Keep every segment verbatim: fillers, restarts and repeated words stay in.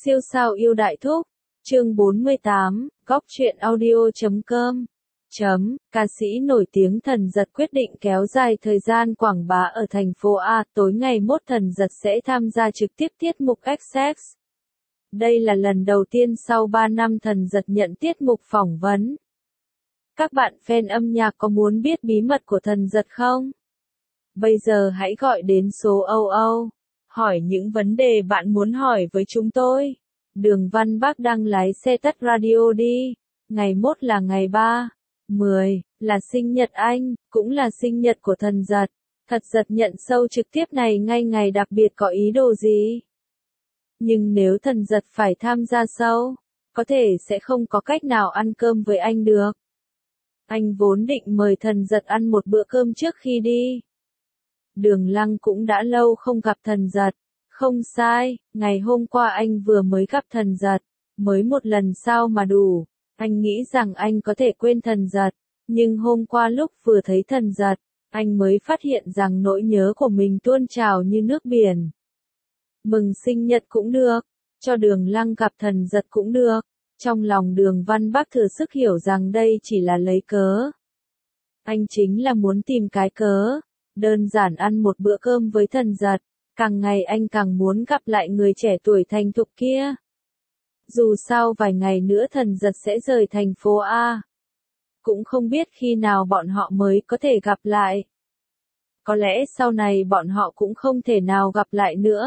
Siêu sao yêu đại thúc. Chương bốn mươi tám, góc truyện audio chấm com. Chấm, ca sĩ nổi tiếng Thần Giật quyết định kéo dài thời gian quảng bá ở thành phố A. Tối ngày mốt Thần Giật sẽ tham gia trực tiếp tiết mục Access. Đây là lần đầu tiên sau ba năm Thần Giật nhận tiết mục phỏng vấn. Các bạn fan âm nhạc có muốn biết bí mật của Thần Giật không? Bây giờ hãy gọi đến số âu âu. Hỏi những vấn đề bạn muốn hỏi với chúng tôi. Đường Văn Bác đang lái xe tắt radio đi. Ngày mốt là ngày ba, mười, là sinh nhật anh, cũng là sinh nhật của Thần Giật. Thật Giật nhận show trực tiếp này ngay ngày đặc biệt có ý đồ gì? Nhưng nếu Thần Giật phải tham gia show, có thể sẽ không có cách nào ăn cơm với anh được. Anh vốn định mời Thần Giật ăn một bữa cơm trước khi đi. Đường Lăng cũng đã lâu không gặp Thần Giật. Không sai, ngày hôm qua anh vừa mới gặp Thần Giật. Mới một lần sao mà đủ. Anh nghĩ rằng anh có thể quên Thần Giật. Nhưng hôm qua lúc vừa thấy Thần Giật, anh mới phát hiện rằng nỗi nhớ của mình tuôn trào như nước biển. Mừng sinh nhật cũng được. Cho Đường Lăng gặp Thần Giật cũng được. Trong lòng Đường Văn Bác thừa sức hiểu rằng đây chỉ là lấy cớ. Anh chính là muốn tìm cái cớ. Đơn giản ăn một bữa cơm với Thần Giật. Càng ngày anh càng muốn gặp lại người trẻ tuổi thành thục kia. Dù sao vài ngày nữa Thần Giật sẽ rời thành phố A. Cũng không biết khi nào bọn họ mới có thể gặp lại. Có lẽ sau này bọn họ cũng không thể nào gặp lại nữa.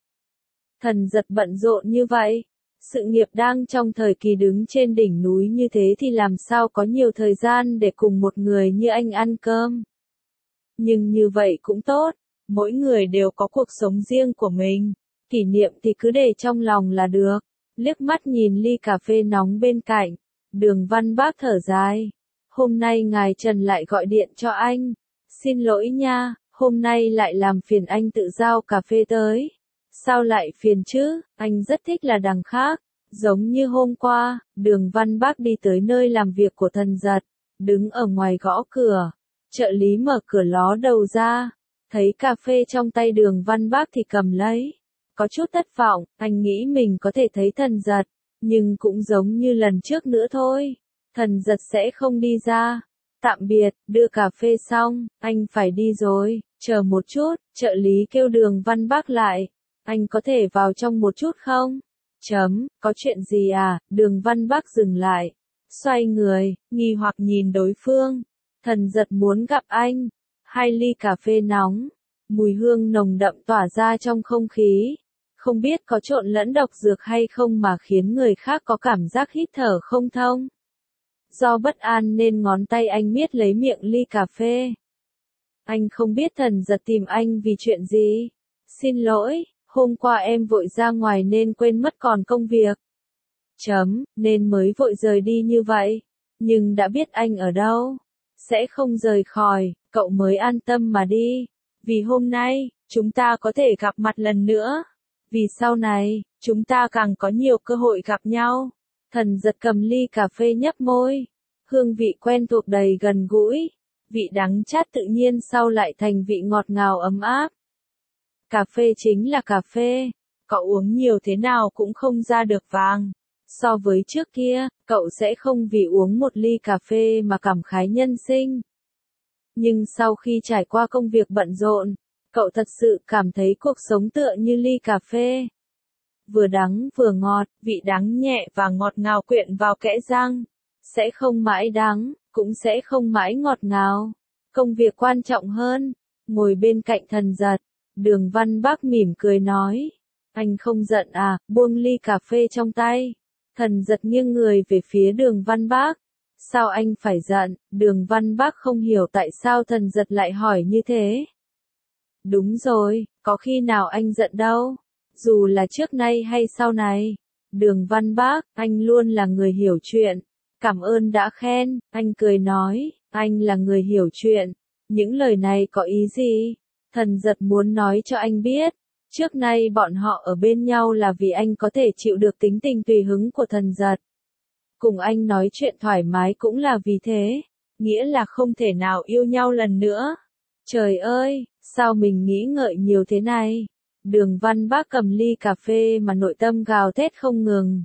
Thần Giật bận rộn như vậy. Sự nghiệp đang trong thời kỳ đứng trên đỉnh núi như thế thì làm sao có nhiều thời gian để cùng một người như anh ăn cơm. Nhưng như vậy cũng tốt. Mỗi người đều có cuộc sống riêng của mình. Kỷ niệm thì cứ để trong lòng là được. Liếc mắt nhìn ly cà phê nóng bên cạnh. Đường Văn Bác thở dài. Hôm nay ngài Trần lại gọi điện cho anh. Xin lỗi nha, hôm nay lại làm phiền anh tự giao cà phê tới. Sao lại phiền chứ, anh rất thích là đằng khác. Giống như hôm qua, Đường Văn Bác đi tới nơi làm việc của Thần Giật. Đứng ở ngoài gõ cửa. Trợ lý mở cửa ló đầu ra. Thấy cà phê trong tay Đường Văn Bác thì cầm lấy. Có chút thất vọng, anh nghĩ mình có thể thấy Thần Giật. Nhưng cũng giống như lần trước nữa thôi. Thần Giật sẽ không đi ra. Tạm biệt, đưa cà phê xong, anh phải đi rồi. Chờ một chút, trợ lý kêu Đường Văn Bác lại. Anh có thể vào trong một chút không? Chấm, có chuyện gì à? Đường Văn Bác dừng lại. Xoay người, nghi hoặc nhìn đối phương. Thần Giật muốn gặp anh. Hai ly cà phê nóng. Mùi hương nồng đậm tỏa ra trong không khí. Không biết có trộn lẫn độc dược hay không mà khiến người khác có cảm giác hít thở không thông. Do bất an nên ngón tay anh miết lấy miệng ly cà phê. Anh không biết Thần Giật tìm anh vì chuyện gì. Xin lỗi, hôm qua em vội ra ngoài nên quên mất còn công việc. Chấm, nên mới vội rời đi như vậy. Nhưng đã biết anh ở đâu. Sẽ không rời khỏi, cậu mới an tâm mà đi. Vì hôm nay, chúng ta có thể gặp mặt lần nữa. Vì sau này, chúng ta càng có nhiều cơ hội gặp nhau. Thần Giật cầm ly cà phê nhấp môi. Hương vị quen thuộc đầy gần gũi. Vị đắng chát tự nhiên sau lại thành vị ngọt ngào ấm áp. Cà phê chính là cà phê. Cậu uống nhiều thế nào cũng không ra được vàng. So với trước kia, cậu sẽ không vì uống một ly cà phê mà cảm khái nhân sinh. Nhưng sau khi trải qua công việc bận rộn, cậu thật sự cảm thấy cuộc sống tựa như ly cà phê. Vừa đắng vừa ngọt, vị đắng nhẹ và ngọt ngào quyện vào kẽ răng. Sẽ không mãi đắng, cũng sẽ không mãi ngọt ngào. Công việc quan trọng hơn. Ngồi bên cạnh Thần Giật, Đường Văn Bác mỉm cười nói. Anh không giận à, buông ly cà phê trong tay. Thần Giật nghiêng người về phía Đường Văn Bác. Sao anh phải giận? Đường Văn Bác không hiểu tại sao Thần Giật lại hỏi như thế. Đúng rồi, có khi nào anh giận đâu. Dù là trước nay hay sau này. Đường Văn Bác, anh luôn là người hiểu chuyện. Cảm ơn đã khen, anh cười nói, anh là người hiểu chuyện. Những lời này có ý gì? Thần Giật muốn nói cho anh biết. Trước nay bọn họ ở bên nhau là vì anh có thể chịu được tính tình tùy hứng của Thần Giật. Cùng anh nói chuyện thoải mái cũng là vì thế. Nghĩa là không thể nào yêu nhau lần nữa. Trời ơi, sao mình nghĩ ngợi nhiều thế này? Đường Văn Bác cầm ly cà phê mà nội tâm gào thét không ngừng.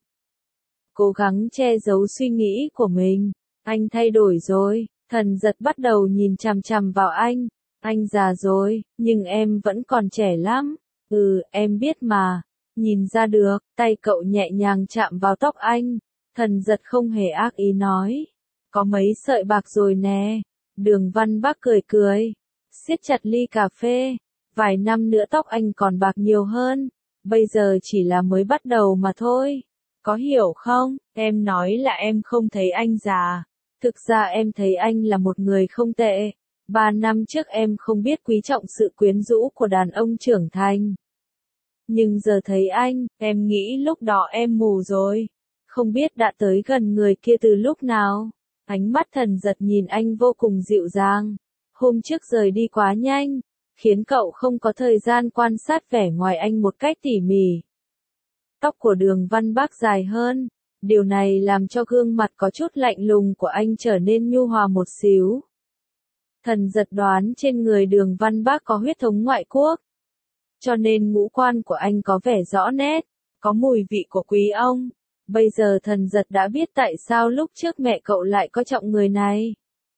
Cố gắng che giấu suy nghĩ của mình. Anh thay đổi rồi, Thần Giật bắt đầu nhìn chằm chằm vào anh. Anh già rồi, nhưng em vẫn còn trẻ lắm. Ừ, em biết mà. Nhìn ra được, tay cậu nhẹ nhàng chạm vào tóc anh. Thần Giật không hề ác ý nói. Có mấy sợi bạc rồi nè. Đường Văn Bác cười cười. Siết chặt ly cà phê. Vài năm nữa tóc anh còn bạc nhiều hơn. Bây giờ chỉ là mới bắt đầu mà thôi. Có hiểu không? Em nói là em không thấy anh già. Thực ra em thấy anh là một người không tệ. Ba năm trước em không biết quý trọng sự quyến rũ của đàn ông trưởng thành. Nhưng giờ thấy anh, em nghĩ lúc đó em mù rồi. Không biết đã tới gần người kia từ lúc nào. Ánh mắt Thần Giật nhìn anh vô cùng dịu dàng. Hôm trước rời đi quá nhanh, khiến cậu không có thời gian quan sát vẻ ngoài anh một cách tỉ mỉ. Tóc của Đường Văn Bác dài hơn. Điều này làm cho gương mặt có chút lạnh lùng của anh trở nên nhu hòa một xíu. Thần Giật đoán trên người Đường Văn Bác có huyết thống ngoại quốc. Cho nên ngũ quan của anh có vẻ rõ nét, có mùi vị của quý ông. Bây giờ Thần Giật đã biết tại sao lúc trước mẹ cậu lại coi trọng người này.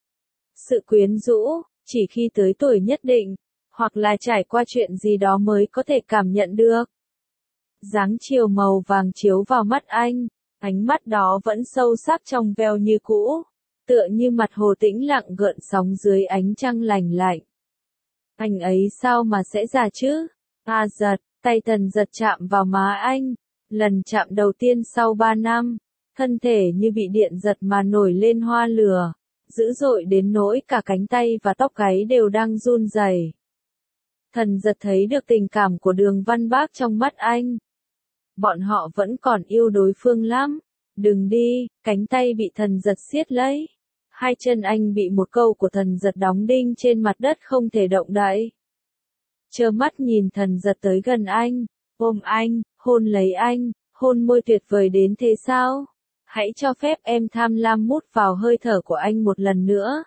Sự quyến rũ, chỉ khi tới tuổi nhất định, hoặc là trải qua chuyện gì đó mới có thể cảm nhận được. Dáng chiều màu vàng chiếu vào mắt anh, ánh mắt đó vẫn sâu sắc trong veo như cũ, tựa như mặt hồ tĩnh lặng gợn sóng dưới ánh trăng lành lạnh. Anh ấy sao mà sẽ già chứ? A Giật, tay Thần Giật chạm vào má anh, lần chạm đầu tiên sau ba năm, thân thể như bị điện giật mà nổi lên hoa lửa, dữ dội đến nỗi cả cánh tay và tóc gáy đều đang run rẩy. Thần Giật thấy được tình cảm của Đường Văn Bác trong mắt anh. Bọn họ vẫn còn yêu đối phương lắm. Đừng đi, cánh tay bị Thần Giật siết lấy. Hai chân anh bị một câu của Thần Giật đóng đinh trên mặt đất không thể động đậy. Trơ mắt nhìn Thần Giật tới gần anh, ôm anh, hôn lấy anh, hôn môi tuyệt vời đến thế sao? Hãy cho phép em tham lam mút vào hơi thở của anh một lần nữa.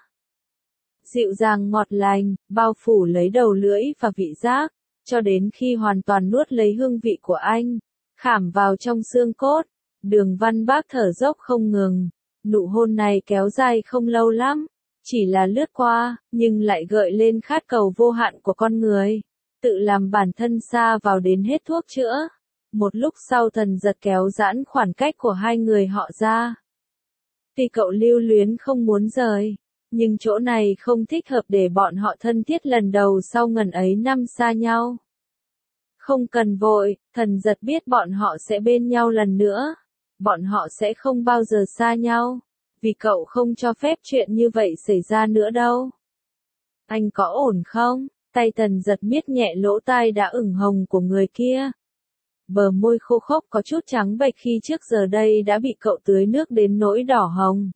Dịu dàng ngọt lành, bao phủ lấy đầu lưỡi và vị giác, cho đến khi hoàn toàn nuốt lấy hương vị của anh, khảm vào trong xương cốt. Đường Văn Bác thở dốc không ngừng. Nụ hôn này kéo dài không lâu lắm, chỉ là lướt qua, nhưng lại gợi lên khát cầu vô hạn của con người, tự làm bản thân sa vào đến hết thuốc chữa. Một lúc sau Thần Giật kéo giãn khoảng cách của hai người họ ra. Tuy cậu lưu luyến không muốn rời, nhưng chỗ này không thích hợp để bọn họ thân thiết lần đầu sau ngần ấy năm xa nhau. Không cần vội, Thần Giật biết bọn họ sẽ bên nhau lần nữa. Bọn họ sẽ không bao giờ xa nhau, vì cậu không cho phép chuyện như vậy xảy ra nữa đâu. Anh có ổn không? Tay Thần Giật miết nhẹ lỗ tai đã ửng hồng của người kia. Bờ môi khô khốc có chút trắng bệch khi trước giờ đây đã bị cậu tưới nước đến nỗi đỏ hồng.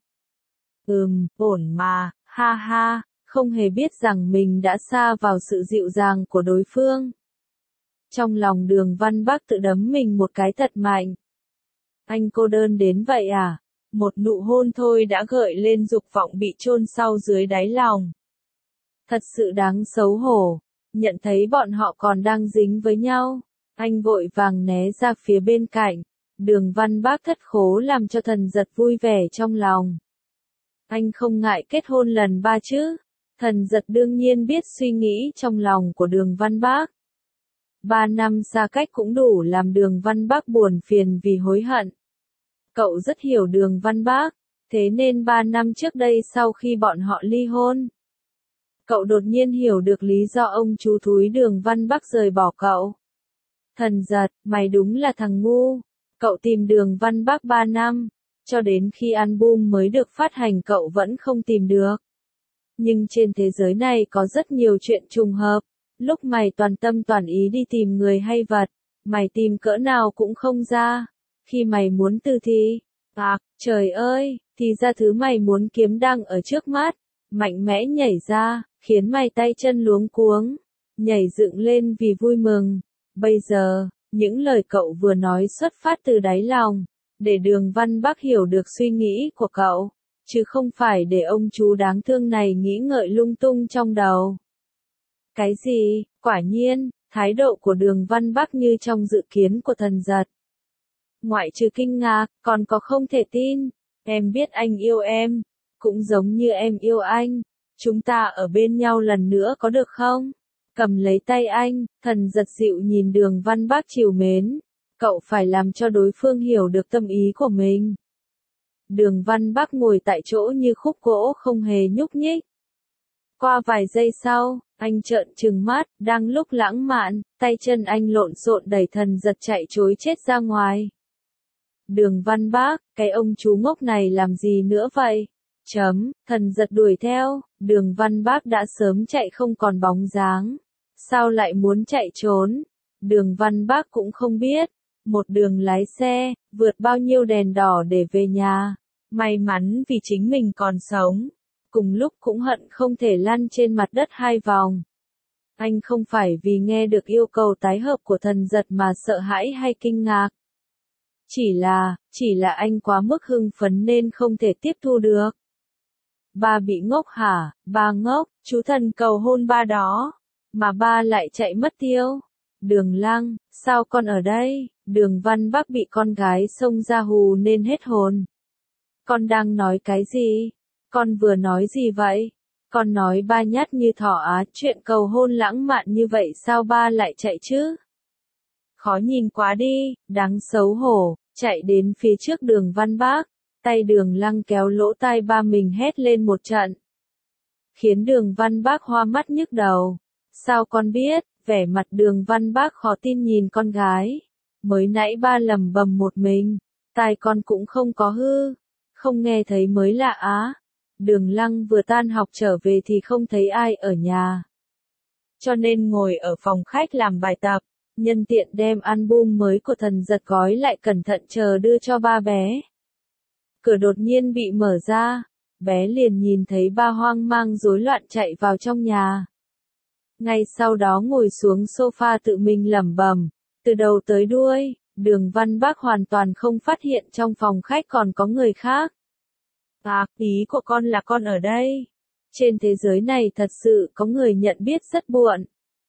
Ừm, ổn mà, ha ha, không hề biết rằng mình đã sa vào sự dịu dàng của đối phương. Trong lòng Đường Văn Bác tự đấm mình một cái thật mạnh. Anh cô đơn đến vậy à? Một nụ hôn thôi đã gợi lên dục vọng bị chôn sâu dưới đáy lòng. Thật sự đáng xấu hổ. Nhận thấy bọn họ còn đang dính với nhau, anh vội vàng né ra phía bên cạnh. Đường Văn Bác thất khố làm cho Thần Giật vui vẻ trong lòng. Anh không ngại kết hôn lần ba chứ? Thần Giật đương nhiên biết suy nghĩ trong lòng của Đường Văn Bác. Ba năm xa cách cũng đủ làm Đường Văn Bác buồn phiền vì hối hận. Cậu rất hiểu Đường Văn Bác, thế nên ba năm trước đây sau khi bọn họ ly hôn, cậu đột nhiên hiểu được lý do ông chú thúi Đường Văn Bác rời bỏ cậu. Thần Giật, mày đúng là thằng ngu. Cậu tìm Đường Văn Bác ba năm, cho đến khi album mới được phát hành cậu vẫn không tìm được. Nhưng trên thế giới này có rất nhiều chuyện trùng hợp. Lúc mày toàn tâm toàn ý đi tìm người hay vật, mày tìm cỡ nào cũng không ra. Khi mày muốn từ thì, à, trời ơi, thì ra thứ mày muốn kiếm đang ở trước mắt. Mạnh mẽ nhảy ra, khiến mày tay chân luống cuống, nhảy dựng lên vì vui mừng. Bây giờ, những lời cậu vừa nói xuất phát từ đáy lòng, để Đường Văn Bác hiểu được suy nghĩ của cậu, chứ không phải để ông chú đáng thương này nghĩ ngợi lung tung trong đầu. Cái gì? Quả nhiên, Thái độ của Đường Văn Bắc như trong dự kiến của Thần Giật. Ngoại trừ kinh ngạc, còn có không thể tin. Em biết anh yêu em, cũng giống như em yêu anh. Chúng ta ở bên nhau lần nữa có được không? Cầm lấy tay anh, Thần Giật dịu nhìn Đường Văn Bắc trìu mến. Cậu phải làm cho đối phương hiểu được tâm ý của mình. Đường Văn Bắc ngồi tại chỗ như khúc gỗ không hề nhúc nhích. Qua vài giây sau, anh trợn trừng mắt, đang lúc lãng mạn, tay chân anh lộn xộn đẩy Thần Giật chạy trối chết ra ngoài. Đường Văn Bắc, cái ông chú ngốc này làm gì nữa vậy? Chấm, Thần Giật đuổi theo, Đường Văn Bắc đã sớm chạy không còn bóng dáng. Sao lại muốn chạy trốn? Đường Văn Bắc cũng không biết. Một đường lái xe, vượt bao nhiêu đèn đỏ để về nhà. May mắn vì chính mình còn sống. Cùng lúc cũng hận không thể lăn trên mặt đất hai vòng. Anh không phải vì nghe được yêu cầu tái hợp của Thần Giật mà sợ hãi hay kinh ngạc. Chỉ là, chỉ là anh quá mức hưng phấn nên không thể tiếp thu được. Ba bị ngốc hả? Ba ngốc, chú Thần cầu hôn ba đó. Mà ba lại chạy mất tiêu. Đường Lăng, sao con ở đây? Đường Văn Bắc bị con gái xông ra hù nên hết hồn. Con đang nói cái gì? Con vừa nói gì vậy? Con nói ba nhát như thỏ á, chuyện cầu hôn lãng mạn như vậy sao ba lại chạy chứ? Khó nhìn quá đi, đáng xấu hổ, chạy đến phía trước Đường Văn Bắc, tay Đường Lăng kéo lỗ tai ba mình hét lên một trận. Khiến Đường Văn Bắc hoa mắt nhức đầu. Sao con biết? Vẻ mặt Đường Văn Bắc khó tin nhìn con gái. Mới nãy ba lẩm bẩm một mình, tai con cũng không có hư, không nghe thấy mới lạ á. Đường Lăng vừa tan học trở về thì không thấy ai ở nhà. Cho nên ngồi ở phòng khách làm bài tập, nhân tiện đem album mới của Thần Giật gói lại cẩn thận chờ đưa cho ba bé. Cửa đột nhiên bị mở ra, bé liền nhìn thấy ba hoang mang rối loạn chạy vào trong nhà. Ngay sau đó ngồi xuống sofa tự mình lẩm bẩm, từ đầu tới đuôi, Đường Văn Bắc hoàn toàn không phát hiện trong phòng khách còn có người khác. À, ý của con là con ở đây. Trên thế giới này thật sự có người nhận biết rất muộn.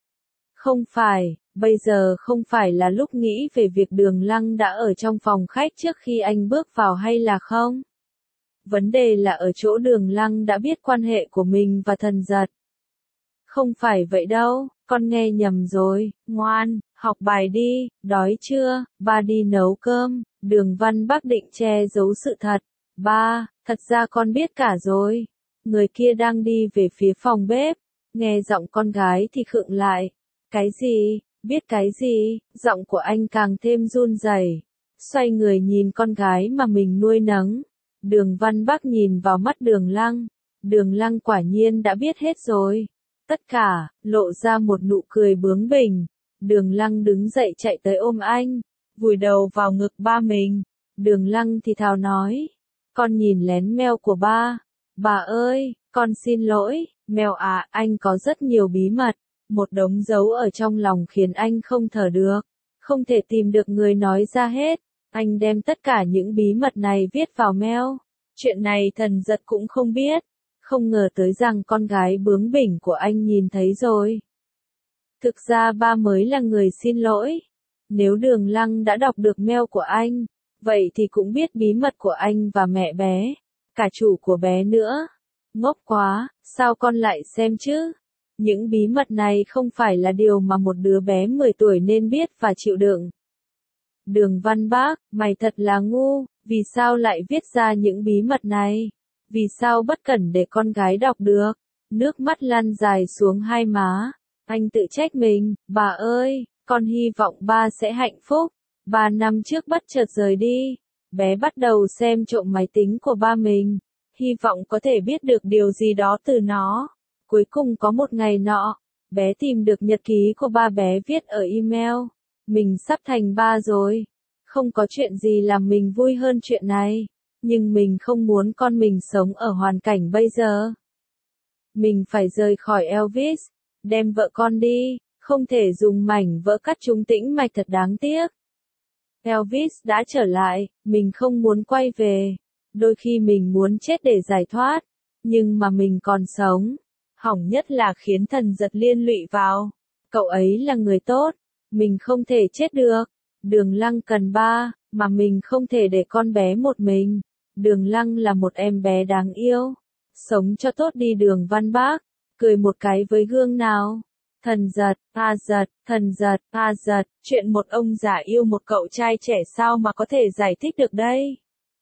Không phải, bây giờ không phải là lúc nghĩ về việc Đường Lăng đã ở trong phòng khách trước khi anh bước vào hay là không? Vấn đề là ở chỗ Đường Lăng đã biết quan hệ của mình và Thần Giật. Không phải vậy đâu, con nghe nhầm rồi, ngoan, học bài đi, đói chưa, ba đi nấu cơm. Đường Văn Bắc định che giấu sự thật. Ba, thật ra con biết cả rồi. Người kia đang đi về phía phòng bếp. Nghe giọng con gái thì khựng lại. Cái gì? Biết cái gì? Giọng của anh càng thêm run rẩy. Xoay người nhìn con gái mà mình nuôi nấng. Đường Văn Bắc nhìn vào mắt Đường Lăng. Đường Lăng quả nhiên đã biết hết rồi. Tất cả, lộ ra một nụ cười bướng bỉnh. Đường Lăng đứng dậy chạy tới ôm anh, vùi đầu vào ngực ba mình. Đường Lăng thì thào nói. Con nhìn lén mail của ba. Bà ơi, con xin lỗi, mail à, anh có rất nhiều bí mật. Một đống dấu ở trong lòng khiến anh không thở được. Không thể tìm được người nói ra hết. Anh đem tất cả những bí mật này viết vào mail. Chuyện này Thần Giật cũng không biết. Không ngờ tới rằng con gái bướng bỉnh của anh nhìn thấy rồi. Thực ra ba mới là người xin lỗi. Nếu Đường Lăng đã đọc được mail của anh, vậy thì cũng biết bí mật của anh và mẹ bé, cả chủ của bé nữa. Ngốc quá, sao con lại xem chứ? Những bí mật này không phải là điều mà một đứa bé mười tuổi nên biết và chịu đựng. Đường Văn Bắc, mày thật là ngu, vì sao lại viết ra những bí mật này? Vì sao bất cẩn để con gái đọc được? Nước mắt lăn dài xuống hai má. Anh tự trách mình, bà ơi, con hy vọng ba sẽ hạnh phúc. Ba năm trước bất chợt rời đi, bé bắt đầu xem trộm máy tính của ba mình, hy vọng có thể biết được điều gì đó từ nó. Cuối cùng có một ngày nọ, bé tìm được nhật ký của ba bé viết ở email. Mình sắp thành ba rồi. Không có chuyện gì làm mình vui hơn chuyện này. Nhưng mình không muốn con mình sống ở hoàn cảnh bây giờ. Mình phải rời khỏi Elvis, đem vợ con đi, không thể dùng mảnh vỡ cắt trúng tĩnh mạch thật đáng tiếc. Elvis đã trở lại, mình không muốn quay về. Đôi khi mình muốn chết để giải thoát, nhưng mà mình còn sống. Hỏng nhất là khiến Thần Giật liên lụy vào. Cậu ấy là người tốt, mình không thể chết được. Đường Lăng cần ba, mà mình không thể để con bé một mình. Đường Lăng là một em bé đáng yêu. Sống cho tốt đi Đường Văn Bác, cười một cái với gương nào. Thần giật, a giật, thần giật, a giật, chuyện một ông già yêu một cậu trai trẻ sao mà có thể giải thích được đây?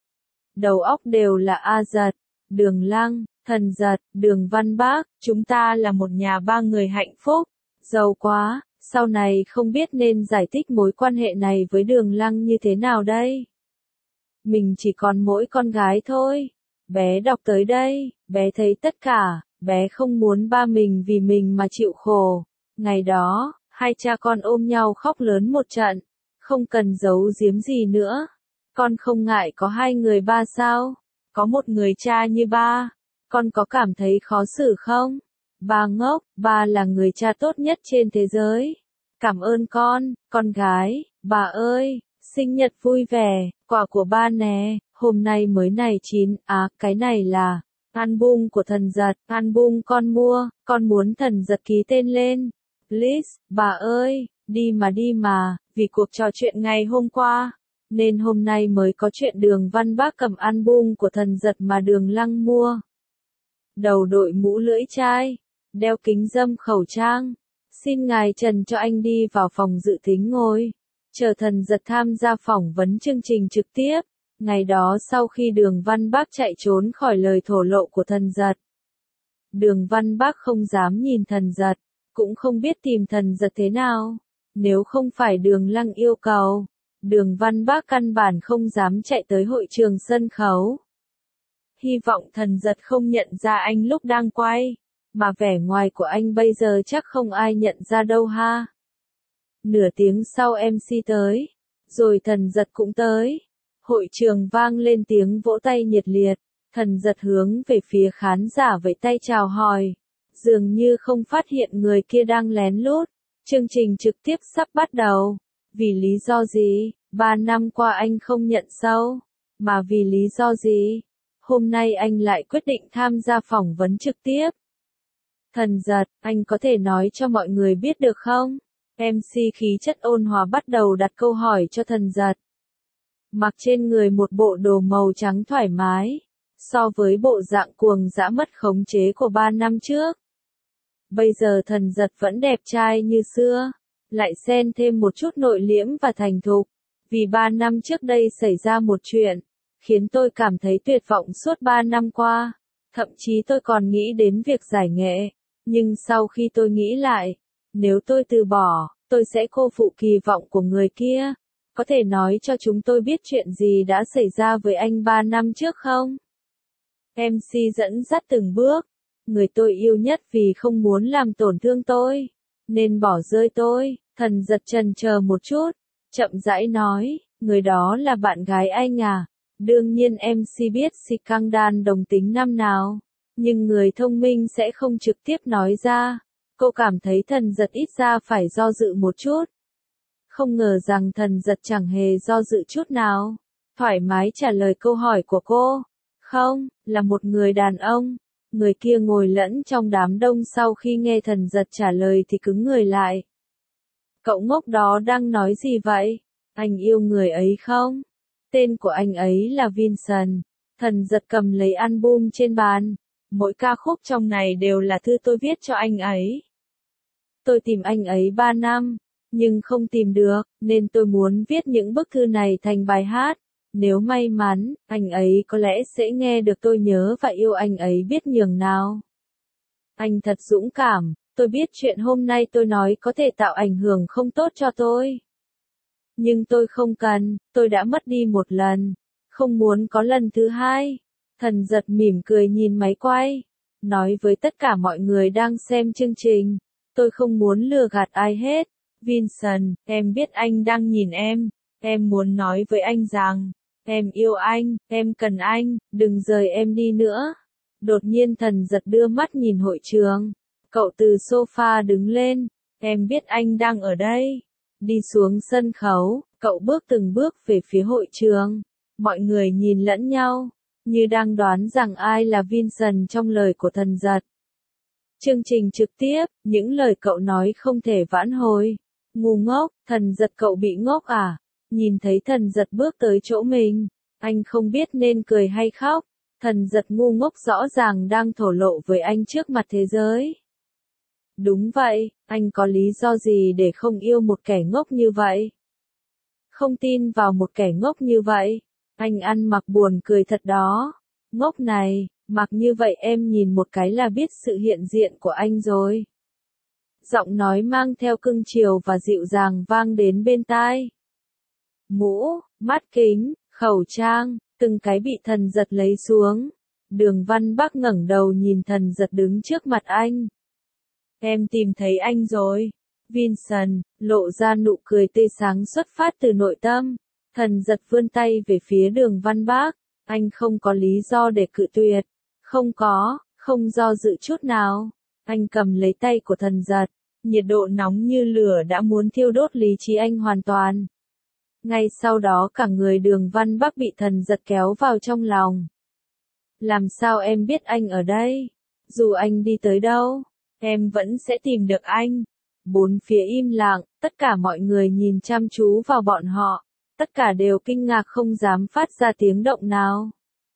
Đầu óc đều là a giật, Đường Lăng, thần giật, Đường Văn Bác, chúng ta là một nhà ba người hạnh phúc, giàu quá, sau này không biết nên giải thích mối quan hệ này với Đường Lăng như thế nào đây? Mình chỉ còn mỗi con gái thôi. Bé đọc tới đây, bé thấy tất cả, bé không muốn ba mình vì mình mà chịu khổ. Ngày đó, hai cha con ôm nhau khóc lớn một trận, không cần giấu giếm gì nữa. Con không ngại có hai người ba sao? Có một người cha như ba, con có cảm thấy khó xử không? Ba ngốc, ba là người cha tốt nhất trên thế giới. Cảm ơn con, con gái, bà ơi, sinh nhật vui vẻ, quà của ba nè, hôm nay mới này chín, à, cái này là album của thần giật, album con mua, con muốn thần giật ký tên lên. Please, bà ơi, đi mà đi mà, vì cuộc trò chuyện ngày hôm qua, nên hôm nay mới có chuyện Đường Văn Bác cầm album của thần giật mà Đường Lăng mua. Đầu đội mũ lưỡi chai, đeo kính râm khẩu trang. Xin ngài trần cho anh đi vào phòng dự thính ngồi. Chờ thần giật tham gia phỏng vấn chương trình trực tiếp. Ngày đó sau khi Đường Văn Bác chạy trốn khỏi lời thổ lộ của thần giật. Đường Văn Bác không dám nhìn thần giật, cũng không biết tìm thần giật thế nào. Nếu không phải Đường Lăng yêu cầu, Đường Văn Bác căn bản không dám chạy tới hội trường sân khấu. Hy vọng thần giật không nhận ra anh lúc đang quay, mà vẻ ngoài của anh bây giờ chắc không ai nhận ra đâu ha. Nửa tiếng sau em xê tới, rồi thần giật cũng tới. Hội trường vang lên tiếng vỗ tay nhiệt liệt, thần giật hướng về phía khán giả vẫy tay chào hỏi. Dường như không phát hiện người kia đang lén lút. Chương trình trực tiếp sắp bắt đầu. Vì lý do gì, ba năm qua anh không nhận show, mà vì lý do gì, hôm nay anh lại quyết định tham gia phỏng vấn trực tiếp. Thần giật, anh có thể nói cho mọi người biết được không? em xê khí chất ôn hòa bắt đầu đặt câu hỏi cho thần giật. Mặc trên người một bộ đồ màu trắng thoải mái, so với bộ dạng cuồng dã mất khống chế của ba năm trước. Bây giờ thần giật vẫn đẹp trai như xưa, lại xen thêm một chút nội liễm và thành thục. Vì ba năm trước đây xảy ra một chuyện, khiến tôi cảm thấy tuyệt vọng suốt ba năm qua. Thậm chí tôi còn nghĩ đến việc giải nghệ. Nhưng sau khi tôi nghĩ lại, nếu tôi từ bỏ, tôi sẽ cô phụ kỳ vọng của người kia. Có thể nói cho chúng tôi biết chuyện gì đã xảy ra với anh ba năm trước không? em xê dẫn dắt từng bước. Người tôi yêu nhất vì không muốn làm tổn thương tôi, nên bỏ rơi tôi. Thần giật chần chờ một chút, chậm rãi nói, người đó là bạn gái anh à? Đương nhiên em xê biết scandal đồng tính năm nào, nhưng người thông minh sẽ không trực tiếp nói ra. Cô cảm thấy thần giật ít ra phải do dự một chút. Không ngờ rằng thần giật chẳng hề do dự chút nào, thoải mái trả lời câu hỏi của cô. Không, là một người đàn ông. Người kia ngồi lẫn trong đám đông sau khi nghe thần giật trả lời thì cứng người lại. Cậu ngốc đó đang nói gì vậy? Anh yêu người ấy không? Tên của anh ấy là Vincent. Thần giật cầm lấy album trên bàn. Mỗi ca khúc trong này đều là thư tôi viết cho anh ấy. Tôi tìm anh ấy ba năm, nhưng không tìm được, nên tôi muốn viết những bức thư này thành bài hát. Nếu may mắn, anh ấy có lẽ sẽ nghe được tôi nhớ và yêu anh ấy biết nhường nào. Anh thật dũng cảm, tôi biết chuyện hôm nay tôi nói có thể tạo ảnh hưởng không tốt cho tôi. Nhưng tôi không cần, tôi đã mất đi một lần, không muốn có lần thứ hai. Thần giật mỉm cười nhìn máy quay, nói với tất cả mọi người đang xem chương trình, tôi không muốn lừa gạt ai hết. Vincent, em biết anh đang nhìn em, em muốn nói với anh rằng, em yêu anh, em cần anh, đừng rời em đi nữa. Đột nhiên thần giật đưa mắt nhìn hội trường, cậu từ sofa đứng lên, em biết anh đang ở đây. Đi xuống sân khấu, cậu bước từng bước về phía hội trường, mọi người nhìn lẫn nhau, như đang đoán rằng ai là Vincent trong lời của thần giật. Chương trình trực tiếp, những lời cậu nói không thể vãn hồi. Ngu ngốc, Thần Giật cậu bị ngốc à? Nhìn thấy Thần Giật bước tới chỗ mình, anh không biết nên cười hay khóc. Thần Giật ngu ngốc rõ ràng đang thổ lộ với anh trước mặt thế giới. Đúng vậy, anh có lý do gì để không yêu một kẻ ngốc như vậy? Không tin vào một kẻ ngốc như vậy. Anh ăn mặc buồn cười thật đó. Ngốc này, mặc như vậy em nhìn một cái là biết sự hiện diện của anh rồi. Giọng nói mang theo cưng chiều và dịu dàng vang đến bên tai. Mũ, mắt kính, khẩu trang, từng cái bị Thần Giật lấy xuống. Đường Văn Bắc ngẩng đầu nhìn Thần Giật đứng trước mặt anh. Em tìm thấy anh rồi. Vincent, lộ ra nụ cười tươi sáng xuất phát từ nội tâm. Thần Giật vươn tay về phía Đường Văn Bắc. Anh không có lý do để cự tuyệt. Không có, không do dự chút nào. Anh cầm lấy tay của Thần Giật. Nhiệt độ nóng như lửa đã muốn thiêu đốt lý trí anh hoàn toàn. Ngay sau đó cả người Đường Văn Bắc bị Thần Giật kéo vào trong lòng. Làm sao em biết anh ở đây? Dù anh đi tới đâu, em vẫn sẽ tìm được anh. Bốn phía im lặng, tất cả mọi người nhìn chăm chú vào bọn họ. Tất cả đều kinh ngạc không dám phát ra tiếng động nào.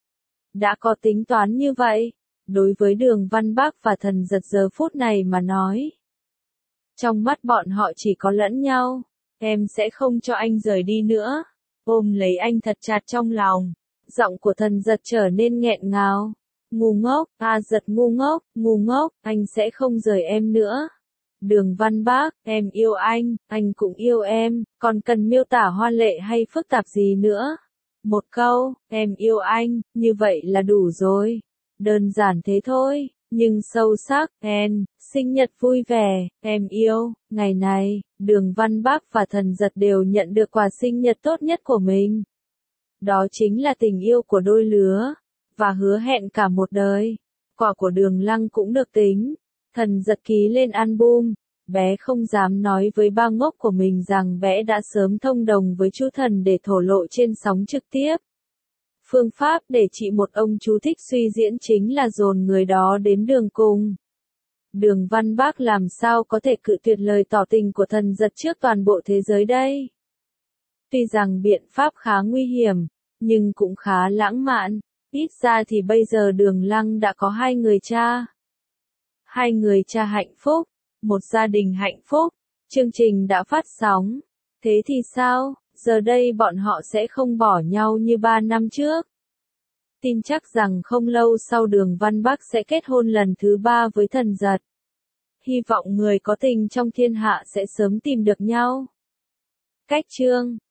Đã có tính toán như vậy, đối với Đường Văn Bắc và Thần Giật giờ phút này mà nói. Trong mắt bọn họ chỉ có lẫn nhau. Em sẽ không cho anh rời đi nữa. Ôm lấy anh thật chặt trong lòng. Giọng của Thần Giật trở nên nghẹn ngào. Ngu ngốc, a Giật ngu ngốc, ngu ngốc, anh sẽ không rời em nữa. Đường Văn Bắc, em yêu anh, anh cũng yêu em, còn cần miêu tả hoa lệ hay phức tạp gì nữa? Một câu, em yêu anh, như vậy là đủ rồi. Đơn giản thế thôi, nhưng sâu sắc, en, sinh nhật vui vẻ, em yêu. Ngày này, Đường Văn Bắc và Thần Giật đều nhận được quà sinh nhật tốt nhất của mình. Đó chính là tình yêu của đôi lứa, và hứa hẹn cả một đời. Quà của Đường Lăng cũng được tính. Thần Giật ký lên album. Bé không dám nói với ba ngốc của mình rằng bé đã sớm thông đồng với chú Thần để thổ lộ trên sóng trực tiếp. Phương pháp để trị một ông chú thích suy diễn chính là dồn người đó đến đường cùng. Đường Văn Bắc làm sao có thể cự tuyệt lời tỏ tình của Thần Giật trước toàn bộ thế giới đây? Tuy rằng biện pháp khá nguy hiểm, nhưng cũng khá lãng mạn. Ít ra thì bây giờ Đường Lăng đã có hai người cha. Hai người cha hạnh phúc, một gia đình hạnh phúc. Chương trình đã phát sóng. Thế thì sao, giờ đây bọn họ sẽ không bỏ nhau như ba năm trước. Tin chắc rằng không lâu sau Đường Văn Bắc sẽ kết hôn lần thứ ba với Thần Giật. Hy vọng người có tình trong thiên hạ sẽ sớm tìm được nhau. Cách chương